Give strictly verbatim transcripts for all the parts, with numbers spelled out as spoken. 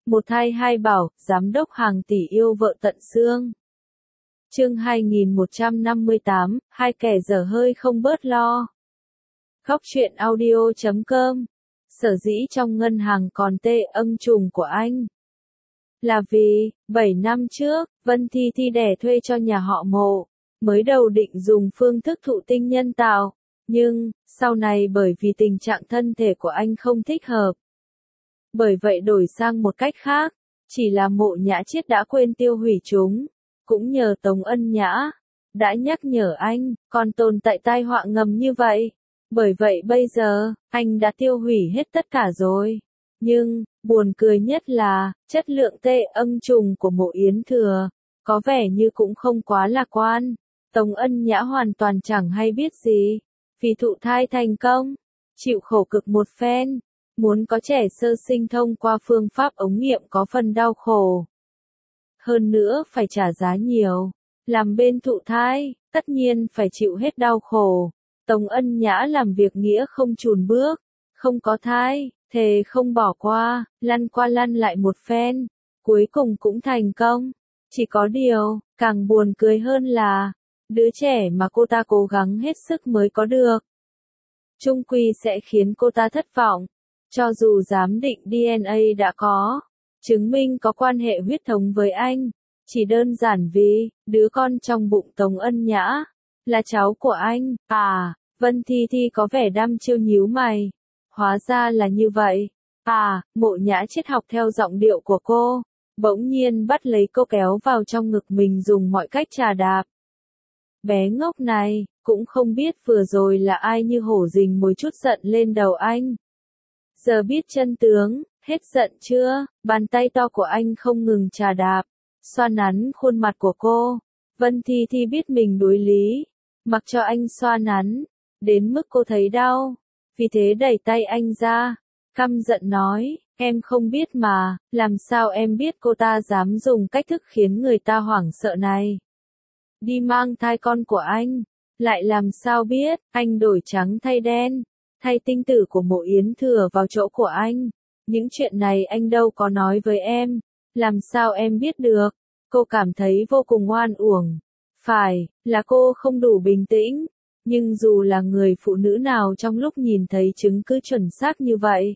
Một thai hai bảo, giám đốc hàng tỷ yêu vợ tận xương. Chương hai nghìn một trăm năm mươi tám, hai kẻ dở hơi không bớt lo. Góc truyện audio chấm com. Sở dĩ trong ngân hàng còn tê âng trùng của anh là vì, bảy năm trước, Vân Thi Thi đẻ thuê cho nhà họ Mộ, mới đầu định dùng phương thức thụ tinh nhân tạo, nhưng, sau này bởi vì tình trạng thân thể của anh không thích hợp. Bởi vậy đổi sang một cách khác, chỉ là Mộ Nhã Chiết đã quên tiêu hủy chúng, cũng nhờ Tống Ân Nhã đã nhắc nhở anh, còn tồn tại tai họa ngầm như vậy. Bởi vậy bây giờ, anh đã tiêu hủy hết tất cả rồi. Nhưng, buồn cười nhất là, chất lượng tê âng trùng của Mộ Yến Thừa, có vẻ như cũng không quá lạc quan. Tống Ân Nhã hoàn toàn chẳng hay biết gì. Vì thụ thai thành công, chịu khổ cực một phen, muốn có trẻ sơ sinh thông qua phương pháp ống nghiệm có phần đau khổ. Hơn nữa phải trả giá nhiều. Làm bên thụ thai, tất nhiên phải chịu hết đau khổ. Tống Ân Nhã làm việc nghĩa không chùn bước, không có thai, thề không bỏ qua, lăn qua lăn lại một phen, cuối cùng cũng thành công. Chỉ có điều, càng buồn cười hơn là, đứa trẻ mà cô ta cố gắng hết sức mới có được, chung quy sẽ khiến cô ta thất vọng. Cho dù giám định đê en a đã có, chứng minh có quan hệ huyết thống với anh, chỉ đơn giản vì, đứa con trong bụng Tống Ân Nhã là cháu của anh. À, Vân Thi Thi có vẻ đăm chiêu nhíu mày. Hóa ra là như vậy. À, Mộ Nhã Chiết học theo giọng điệu của cô, bỗng nhiên bắt lấy cô kéo vào trong ngực mình dùng mọi cách chà đạp. Bé ngốc này, cũng không biết vừa rồi là ai như hổ rình mồi chút giận lên đầu anh. Giờ biết chân tướng, hết giận chưa? Bàn tay to của anh không ngừng chà đạp, xoa nắn khuôn mặt của cô. Vân Thi Thi biết mình đối lý, mặc cho anh xoa nắn, đến mức cô thấy đau. Vì thế đẩy tay anh ra, căm giận nói, em không biết mà, làm sao em biết cô ta dám dùng cách thức khiến người ta hoảng sợ này. Đi mang thai con của anh, lại làm sao biết, anh đổi trắng thay đen, thay tinh tử của Mộ Yến Thừa vào chỗ của anh. Những chuyện này anh đâu có nói với em, làm sao em biết được. Cô cảm thấy vô cùng oan uổng. Phải, là cô không đủ bình tĩnh. Nhưng dù là người phụ nữ nào trong lúc nhìn thấy chứng cứ chuẩn xác như vậy,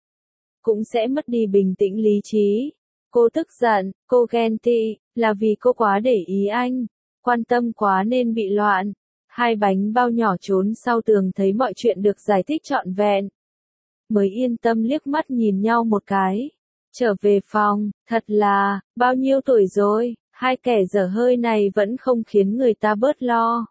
cũng sẽ mất đi bình tĩnh lý trí. Cô tức giận, cô ghen tị, là vì cô quá để ý anh, quan tâm quá nên bị loạn. Hai bánh bao nhỏ trốn sau tường thấy mọi chuyện được giải thích trọn vẹn, mới yên tâm liếc mắt nhìn nhau một cái. Trở về phòng, thật là, bao nhiêu tuổi rồi, hai kẻ dở hơi này vẫn không khiến người ta bớt lo.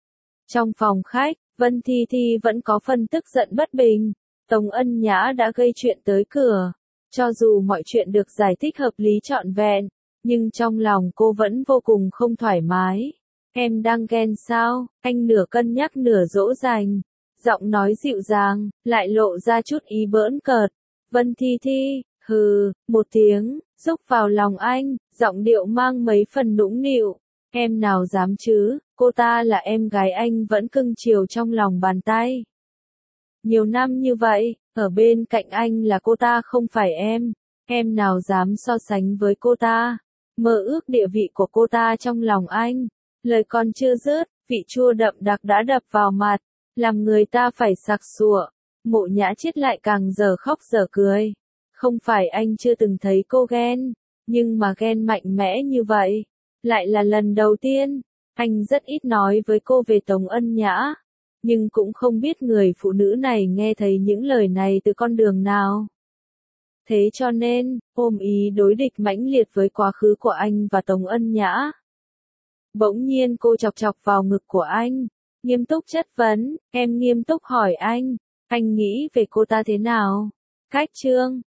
Trong phòng khách, Vân Thi Thi vẫn có phần tức giận bất bình. Tống Ân Nhã đã gây chuyện tới cửa. Cho dù mọi chuyện được giải thích hợp lý trọn vẹn, nhưng trong lòng cô vẫn vô cùng không thoải mái. Em đang ghen sao? Anh nửa cân nhắc nửa dỗ dành. Giọng nói dịu dàng, lại lộ ra chút ý bỡn cợt. Vân Thi Thi, hừ, một tiếng, rúc vào lòng anh, giọng điệu mang mấy phần nũng nịu. Em nào dám chứ, cô ta là em gái anh vẫn cưng chiều trong lòng bàn tay. Nhiều năm như vậy, ở bên cạnh anh là cô ta không phải em. Em nào dám so sánh với cô ta. Mơ ước địa vị của cô ta trong lòng anh. Lời còn chưa dứt, vị chua đậm đặc đã đập vào mặt, làm người ta phải sặc sụa. Mộ Nhã Chiết lại càng giờ khóc giờ cười. Không phải anh chưa từng thấy cô ghen, nhưng mà ghen mạnh mẽ như vậy, lại là lần đầu tiên. Anh rất ít nói với cô về Tống Ân Nhã, nhưng cũng không biết người phụ nữ này nghe thấy những lời này từ con đường nào. Thế cho nên, ôm ý đối địch mãnh liệt với quá khứ của anh và Tống Ân Nhã. Bỗng nhiên cô chọc chọc vào ngực của anh, nghiêm túc chất vấn. Em nghiêm túc hỏi anh, anh nghĩ về cô ta thế nào? Cách chương